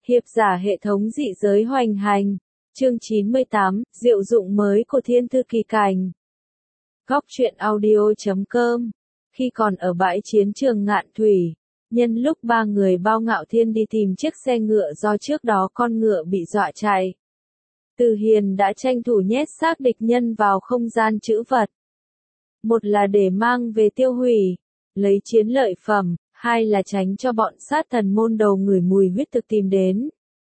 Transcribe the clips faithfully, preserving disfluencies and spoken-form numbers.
Hiệp giả hệ thống dị giới hoành hành. Chương chín mươi tám, diệu dụng mới của thiên thư kỳ cảnh. Góc truyện audio chấm com. Khi còn ở bãi chiến trường Ngạn Thủy, nhân lúc ba người Bao Ngạo Thiên đi tìm chiếc xe ngựa do trước đó con ngựa bị dọa chạy, Từ Hiền đã tranh thủ nhét xác địch nhân vào không gian trữ vật. Một là để mang về tiêu hủy, lấy chiến lợi phẩm, hai là tránh cho bọn sát thần môn đầu ngửi mùi huyết thực tìm đến.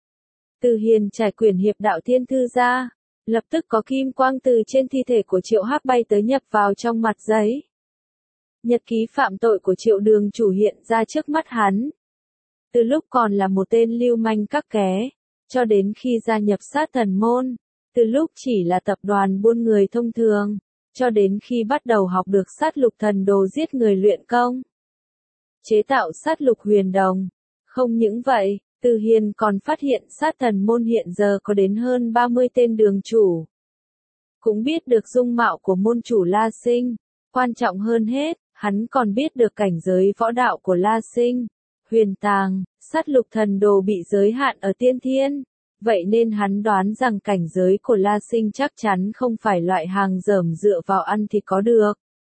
Từ Hiền trải quyển hiệp đạo thiên thư ra, lập tức có kim quang từ trên thi thể của Triệu Hắc bay tới nhập vào trong mặt giấy. Nhật ký phạm tội của Triệu Đường chủ hiện ra trước mắt hắn. Từ lúc còn là một tên lưu manh các ké, cho đến khi gia nhập sát thần môn, từ lúc chỉ là tập đoàn buôn người thông thường, cho đến khi bắt đầu học được sát lục thần đồ giết người luyện công, chế tạo sát lục huyền đồng. Không những vậy, Từ Hiền còn phát hiện sát thần môn hiện giờ có đến hơn ba mươi tên đường chủ. Cũng biết được dung mạo của môn chủ La Sinh. Quan trọng hơn hết, hắn còn biết được cảnh giới võ đạo của La Sinh. Huyền tàng, sát lục thần đồ bị giới hạn ở tiên thiên. Vậy nên hắn đoán rằng cảnh giới của La Sinh chắc chắn không phải loại hàng dởm dựa vào ăn thì có được.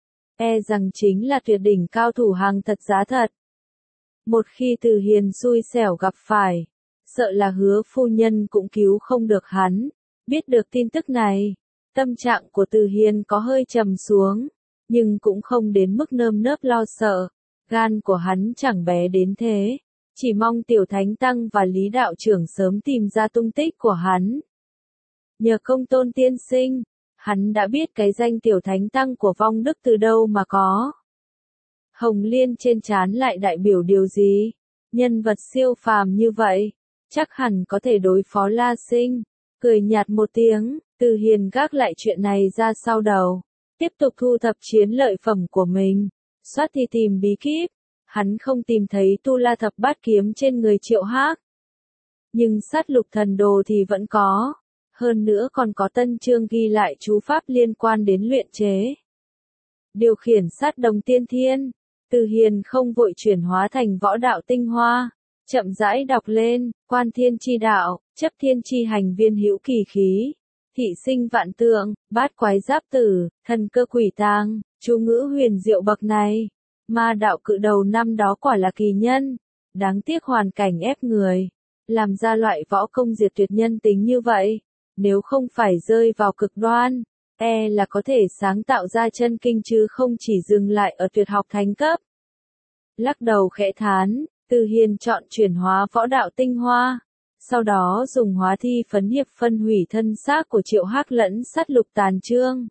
E rằng chính là tuyệt đỉnh cao thủ hàng thật giá thật. Một khi Từ Hiền xui xẻo gặp phải, sợ là Hứa phu nhân cũng cứu không được hắn. Biết được tin tức này, tâm trạng của Từ Hiền có hơi trầm xuống, nhưng cũng không đến mức nơm nớp lo sợ. Gan của hắn chẳng bé đến thế, chỉ mong Tiểu Thánh Tăng và Lý đạo trưởng sớm tìm ra tung tích của hắn. Nhờ Công Tôn tiên sinh, hắn đã biết cái danh Tiểu Thánh Tăng của Vong Đức từ đâu mà có. Hồng liên trên trán lại đại biểu điều gì? Nhân vật siêu phàm như vậy, chắc hẳn có thể đối phó La Sinh. Cười nhạt một tiếng, Từ Hiền gác lại chuyện này ra sau đầu, tiếp tục thu thập chiến lợi phẩm của mình. Soát thì tìm bí kíp, hắn không tìm thấy Tu La Thập Bát Kiếm trên người Triệu Hắc. Nhưng sát lục thần đồ thì vẫn có, hơn nữa còn có tân chương ghi lại chú pháp liên quan đến luyện chế. Điều khiển sát đồng tiên thiên, Từ Hiền không vội chuyển hóa thành võ đạo tinh hoa, chậm rãi đọc lên, quan thiên chi đạo, chấp thiên chi hành viên hữu kỳ khí, thị sinh vạn tượng, bát quái giáp tử, thần cơ quỷ tang. Chú ngữ huyền diệu bậc này, ma đạo cự đầu năm đó quả là kỳ nhân, đáng tiếc hoàn cảnh ép người, làm ra loại võ công diệt tuyệt nhân tính như vậy, nếu không phải rơi vào cực đoan, e là có thể sáng tạo ra chân kinh chứ không chỉ dừng lại ở tuyệt học thánh cấp. Lắc đầu khẽ thán, Từ Hiền chọn chuyển hóa võ đạo tinh hoa, sau đó dùng hóa thi phấn hiệp phân hủy thân xác của Triệu Hắc lẫn sát lục tàn chương.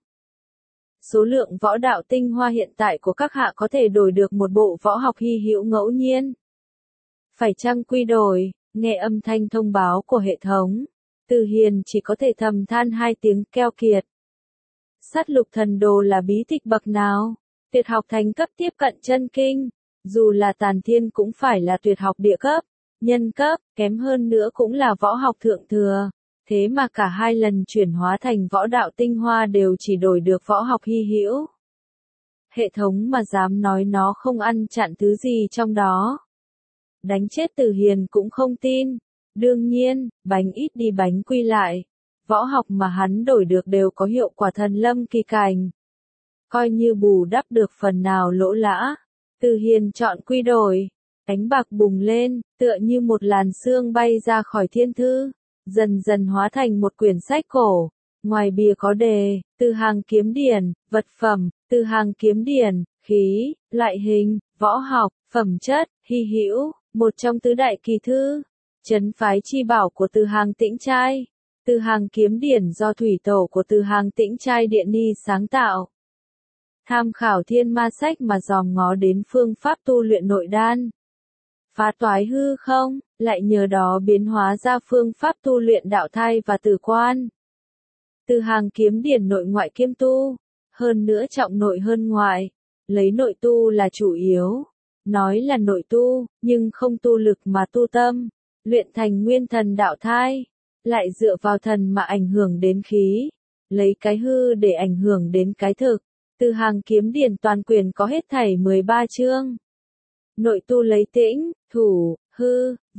Số lượng võ đạo tinh hoa hiện tại của các hạ có thể đổi được một bộ võ học hy hữu ngẫu nhiên. Phải chăng quy đổi? Nghe âm thanh thông báo của hệ thống, Từ Hiền chỉ có thể thầm than hai tiếng keo kiệt. Sát lục thần đồ là bí tịch bậc nào? Tuyệt học thánh cấp tiếp cận chân kinh, dù là tàn thiên cũng phải là tuyệt học địa cấp, nhân cấp, kém hơn nữa cũng là võ học thượng thừa. Thế mà cả hai lần chuyển hóa thành võ đạo tinh hoa đều chỉ đổi được võ học hy hữu. Hệ thống mà dám nói nó không ăn chặn thứ gì trong đó. Đánh chết Từ Hiền cũng không tin. Đương nhiên, bánh ít đi bánh quy lại. Võ học mà hắn đổi được đều có hiệu quả thần lâm kỳ cảnh. Coi như bù đắp được phần nào lỗ lã. Từ Hiền chọn quy đổi. Ánh bạc bùng lên, tựa như một làn sương bay ra khỏi thiên thư. Dần dần hóa thành một quyển sách cổ, ngoài bìa có đề, từ hàng kiếm điển, vật phẩm, từ hàng kiếm điển, khí, loại hình, võ học, phẩm chất, hy hữu, một trong tứ đại kỳ thư, trấn phái chi bảo của Từ Hàng Tĩnh Trai, từ hàng kiếm điển do thủy tổ của Từ Hàng Tĩnh Trai Điện Ni sáng tạo. Tham khảo thiên ma sách mà dòm ngó đến phương pháp tu luyện nội đan. Phá toái hư không, lại nhờ đó biến hóa ra phương pháp tu luyện đạo thai và tử quan. Từ hàng kiếm điển nội ngoại kiêm tu, hơn nữa trọng nội hơn ngoại, lấy nội tu là chủ yếu. Nói là nội tu, nhưng không tu lực mà tu tâm, luyện thành nguyên thần đạo thai, lại dựa vào thần mà ảnh hưởng đến khí, lấy cái hư để ảnh hưởng đến cái thực. Từ hàng kiếm điển toàn quyền có hết thảy mười ba chương. Nội tu lấy tĩnh, thủ, hư,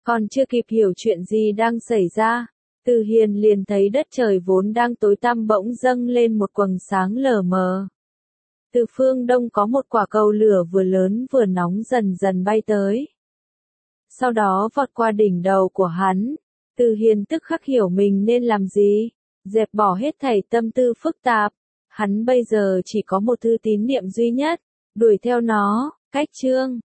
Còn chưa kịp hiểu chuyện gì đang xảy ra, Từ Hiền liền thấy đất trời vốn đang tối tăm bỗng dâng lên một quầng sáng lờ mờ. Từ phương đông có một quả cầu lửa vừa lớn vừa nóng dần dần bay tới. Sau đó vọt qua đỉnh đầu của hắn. Từ Hiền tức khắc hiểu mình nên làm gì, dẹp bỏ hết thảy tâm tư phức tạp. Hắn bây giờ chỉ có một thư tín niệm duy nhất, đuổi theo nó, cách chương.